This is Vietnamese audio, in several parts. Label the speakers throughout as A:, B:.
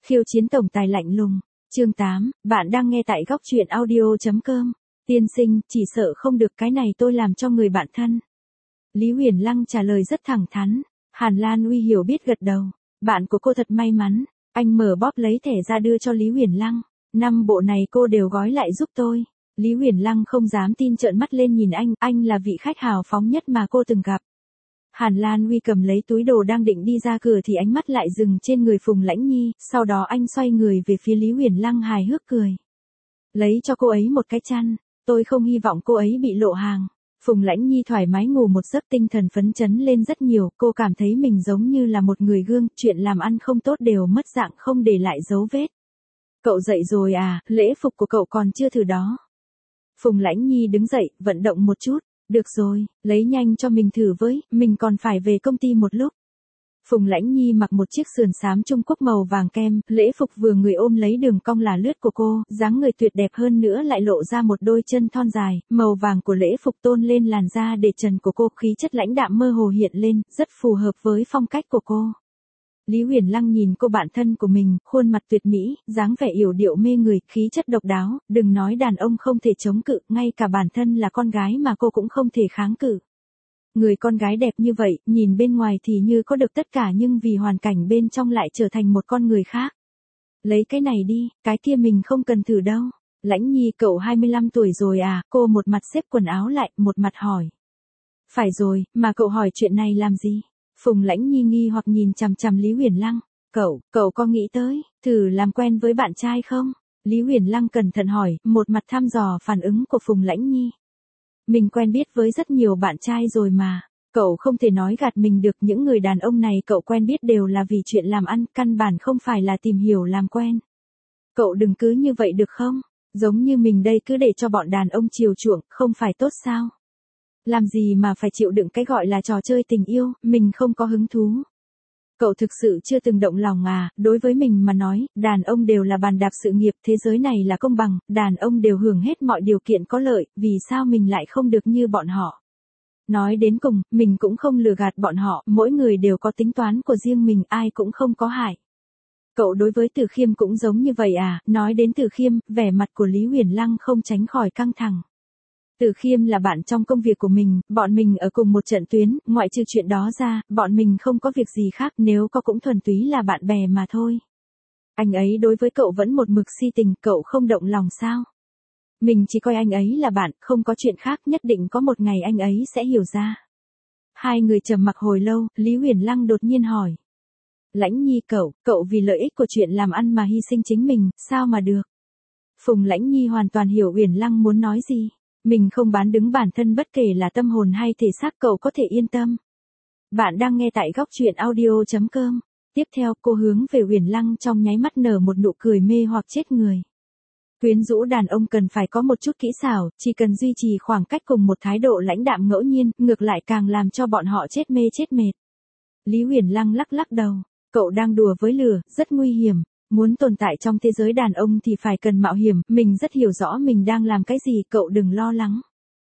A: Khiêu chiến tổng tài lạnh lùng. Chương 8, bạn đang nghe tại góc truyện audio.com. Tiên sinh, chỉ sợ không được, cái này tôi làm cho người bạn thân. Lý Huyền Lăng trả lời rất thẳng thắn. Hàn Lan Uy hiểu biết gật đầu. Bạn của cô thật may mắn. Anh mở bóp lấy thẻ ra đưa cho Lý Huyền Lăng. 5 bộ này cô đều gói lại giúp tôi. Lý Huyền Lăng không dám tin, trợn mắt lên nhìn anh là vị khách hào phóng nhất mà cô từng gặp. Hàn Lan Uy cầm lấy túi đồ đang định đi ra cửa thì ánh mắt lại dừng trên người Phùng Lãnh Nhi, sau đó anh xoay người về phía Lý Huyền Lăng hài hước cười. Lấy cho cô ấy một cái chăn, tôi không hy vọng cô ấy bị lộ hàng. Phùng Lãnh Nhi thoải mái ngủ một giấc, tinh thần phấn chấn lên rất nhiều, cô cảm thấy mình giống như là một người gương, chuyện làm ăn không tốt đều mất dạng không để lại dấu vết. Cậu dậy rồi à, lễ phục của cậu còn chưa thử đó. Phùng Lãnh Nhi đứng dậy, vận động một chút. Được rồi, lấy nhanh cho mình thử với, mình còn phải về công ty một lúc. Phùng Lãnh Nhi mặc một chiếc sườn xám Trung Quốc màu vàng kem, lễ phục vừa người ôm lấy đường cong là lướt của cô, dáng người tuyệt đẹp hơn nữa lại lộ ra một đôi chân thon dài, màu vàng của lễ phục tôn lên làn da để trần của cô, khí chất lãnh đạm mơ hồ hiện lên, rất phù hợp với phong cách của cô. Lý Huyền Lăng nhìn cô bạn thân của mình, khuôn mặt tuyệt mỹ, dáng vẻ yểu điệu mê người, khí chất độc đáo, đừng nói đàn ông không thể chống cự, ngay cả bản thân là con gái mà cô cũng không thể kháng cự. Người con gái đẹp như vậy, nhìn bên ngoài thì như có được tất cả nhưng vì hoàn cảnh bên trong lại trở thành một con người khác. Lấy cái này đi, cái kia mình không cần thử đâu. Lãnh Nhi, cậu 25 tuổi rồi à? Cô một mặt xếp quần áo lại, một mặt hỏi. Phải rồi, mà cậu hỏi chuyện này làm gì? Phùng Lãnh Nhi nghi hoặc nhìn chằm chằm Lý Huyền Lăng. Cậu có nghĩ tới, thử làm quen với bạn trai không? Lý Huyền Lăng cẩn thận hỏi, một mặt thăm dò phản ứng của Phùng Lãnh Nhi. Mình quen biết với rất nhiều bạn trai rồi mà. Cậu không thể nói gạt mình được, những người đàn ông này cậu quen biết đều là vì chuyện làm ăn, căn bản không phải là tìm hiểu làm quen. Cậu đừng cứ như vậy được không? Giống như mình đây cứ để cho bọn đàn ông chiều chuộng, không phải tốt sao? Làm gì mà phải chịu đựng cái gọi là trò chơi tình yêu, mình không có hứng thú. Cậu thực sự chưa từng động lòng à? Đối với mình mà nói, đàn ông đều là bàn đạp sự nghiệp, thế giới này là công bằng, đàn ông đều hưởng hết mọi điều kiện có lợi, vì sao mình lại không được như bọn họ? Nói đến cùng, mình cũng không lừa gạt bọn họ, mỗi người đều có tính toán của riêng mình, ai cũng không có hại. Cậu đối với Từ Khiêm cũng giống như vậy à? Nói đến Từ Khiêm, vẻ mặt của Lý Huyền Lăng không tránh khỏi căng thẳng. Từ Khiêm là bạn trong công việc của mình, bọn mình ở cùng một trận tuyến, ngoại trừ chuyện đó ra, bọn mình không có việc gì khác, nếu có cũng thuần túy là bạn bè mà thôi. Anh ấy đối với cậu vẫn một mực si tình, cậu không động lòng sao? Mình chỉ coi anh ấy là bạn, không có chuyện khác, nhất định có một ngày anh ấy sẽ hiểu ra. Hai người trầm mặc hồi lâu, Lý Huyền Lăng đột nhiên hỏi. Lãnh Nhi, cậu vì lợi ích của chuyện làm ăn mà hy sinh chính mình, sao mà được? Phùng Lãnh Nhi hoàn toàn hiểu Huyền Lăng muốn nói gì. Mình không bán đứng bản thân bất kể là tâm hồn hay thể xác, cậu có thể yên tâm. Bạn đang nghe tại góc truyện audio.com. Tiếp theo cô hướng về Huyền Lăng trong nháy mắt nở một nụ cười mê hoặc chết người. Quyến rũ đàn ông cần phải có một chút kỹ xảo, chỉ cần duy trì khoảng cách cùng một thái độ lãnh đạm ngẫu nhiên, ngược lại càng làm cho bọn họ chết mê chết mệt. Lý Huyền Lăng lắc lắc đầu, cậu đang đùa với lửa, rất nguy hiểm. Muốn tồn tại trong thế giới đàn ông thì phải cần mạo hiểm, mình rất hiểu rõ mình đang làm cái gì, cậu đừng lo lắng.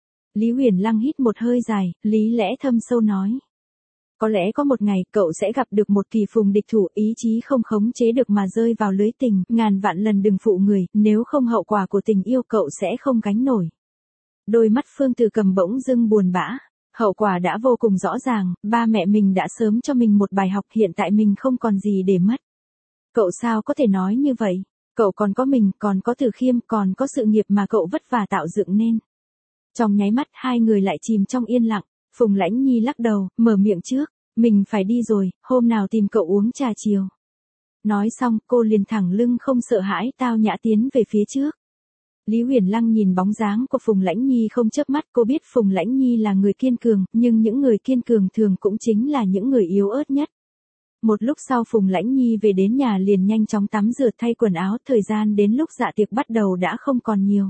A: Lý Huyền Lăng hít một hơi dài, lý lẽ thâm sâu nói. Có lẽ có một ngày cậu sẽ gặp được một kỳ phùng địch thủ, ý chí không khống chế được mà rơi vào lưới tình, ngàn vạn lần đừng phụ người, nếu không hậu quả của tình yêu cậu sẽ không gánh nổi. Đôi mắt Phương Từ Cầm bỗng dưng buồn bã. Hậu quả đã vô cùng rõ ràng, ba mẹ mình đã sớm cho mình một bài học, hiện tại mình không còn gì để mất. Cậu sao có thể nói như vậy? Cậu còn có mình, còn có Từ Khiêm, còn có sự nghiệp mà cậu vất vả tạo dựng nên. Trong nháy mắt hai người lại chìm trong yên lặng. Phùng Lãnh Nhi lắc đầu, mở miệng trước. Mình phải đi rồi, hôm nào tìm cậu uống trà chiều. Nói xong cô liền thẳng lưng không sợ hãi tao nhã tiến về phía trước. Lý Huyền Lăng nhìn bóng dáng của Phùng Lãnh Nhi không chớp mắt, cô biết Phùng Lãnh Nhi là người kiên cường, nhưng những người kiên cường thường cũng chính là những người yếu ớt nhất. Một lúc sau Phùng Lãnh Nhi về đến nhà liền nhanh chóng tắm rửa thay quần áo, thời gian đến lúc dạ tiệc bắt đầu đã không còn nhiều.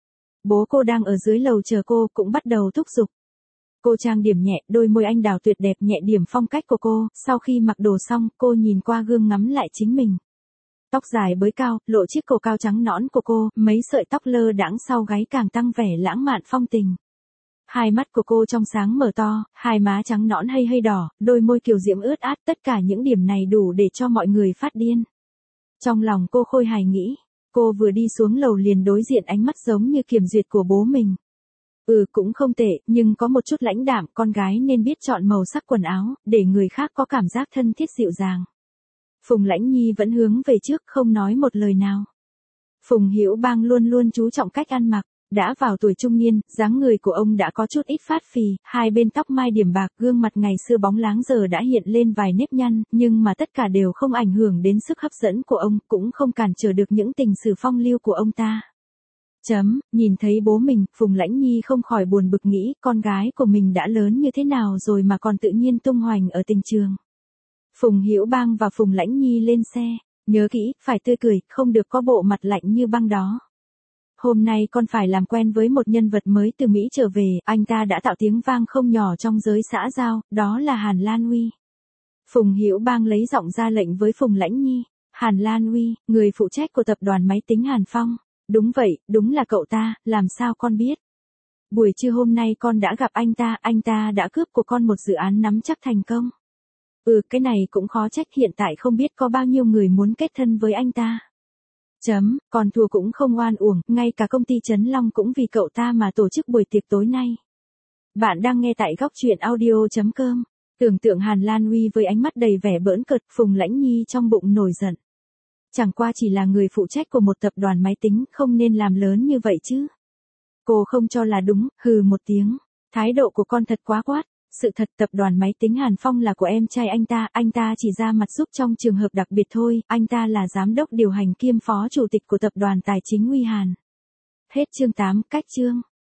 A: Bố cô đang ở dưới lầu chờ cô, cũng bắt đầu thúc giục. Cô trang điểm nhẹ, đôi môi anh đào tuyệt đẹp nhẹ điểm phong cách của cô, sau khi mặc đồ xong, cô nhìn qua gương ngắm lại chính mình. Tóc dài bới cao, lộ chiếc cổ cao trắng nõn của cô, mấy sợi tóc lơ đãng sau gáy càng tăng vẻ lãng mạn phong tình. Hai mắt của cô trong sáng mở to, hai má trắng nõn hay hơi đỏ, đôi môi kiều diễm ướt át, tất cả những điểm này đủ để cho mọi người phát điên. Trong lòng cô khôi hài nghĩ, cô vừa đi xuống lầu liền đối diện ánh mắt giống như kiểm duyệt của bố mình. Cũng không tệ, nhưng có một chút lãnh đạm, con gái nên biết chọn màu sắc quần áo, để người khác có cảm giác thân thiết dịu dàng. Phùng Lãnh Nhi vẫn hướng về trước, không nói một lời nào. Phùng Hiểu Bang luôn luôn chú trọng cách ăn mặc, đã vào tuổi trung niên, dáng người của ông đã có chút ít phát phì, hai bên tóc mai điểm bạc, gương mặt ngày xưa bóng láng giờ đã hiện lên vài nếp nhăn, nhưng mà tất cả đều không ảnh hưởng đến sức hấp dẫn của ông, cũng không cản trở được những tình sử phong lưu của ông ta. Nhìn thấy bố mình, Phùng Lãnh Nhi không khỏi buồn bực nghĩ, con gái của mình đã lớn như thế nào rồi mà còn tự nhiên tung hoành ở tình trường. Phùng Hiểu Bang và Phùng Lãnh Nhi lên xe, nhớ kỹ, phải tươi cười, không được có bộ mặt lạnh như băng đó. Hôm nay con phải làm quen với một nhân vật mới từ Mỹ trở về, anh ta đã tạo tiếng vang không nhỏ trong giới xã giao, đó là Hàn Lan Uy. Phùng Hiểu Bang lấy giọng ra lệnh với Phùng Lãnh Nhi, Hàn Lan Uy, người phụ trách của tập đoàn máy tính Hàn Phong. Đúng vậy, đúng là cậu ta, làm sao con biết? Buổi trưa hôm nay con đã gặp anh ta đã cướp của con một dự án nắm chắc thành công. Cái này cũng khó trách, hiện tại không biết có bao nhiêu người muốn kết thân với anh ta. Còn thua cũng không oan uổng, ngay cả công ty Trấn Long cũng vì cậu ta mà tổ chức buổi tiệc tối nay. Bạn đang nghe tại góc truyện audio.com. Tưởng tượng Hàn Lan Uy với ánh mắt đầy vẻ bỡn cợt, Phùng Lãnh Nhi trong bụng nổi giận. Chẳng qua chỉ là người phụ trách của một tập đoàn máy tính, không nên làm lớn như vậy chứ. Cô không cho là đúng, hừ một tiếng. Thái độ của con thật quá quát. Sự thật tập đoàn máy tính Hàn Phong là của em trai anh ta chỉ ra mặt giúp trong trường hợp đặc biệt thôi, anh ta là giám đốc điều hành kiêm phó chủ tịch của tập đoàn tài chính Uy Hàn. Hết chương 8, cách chương.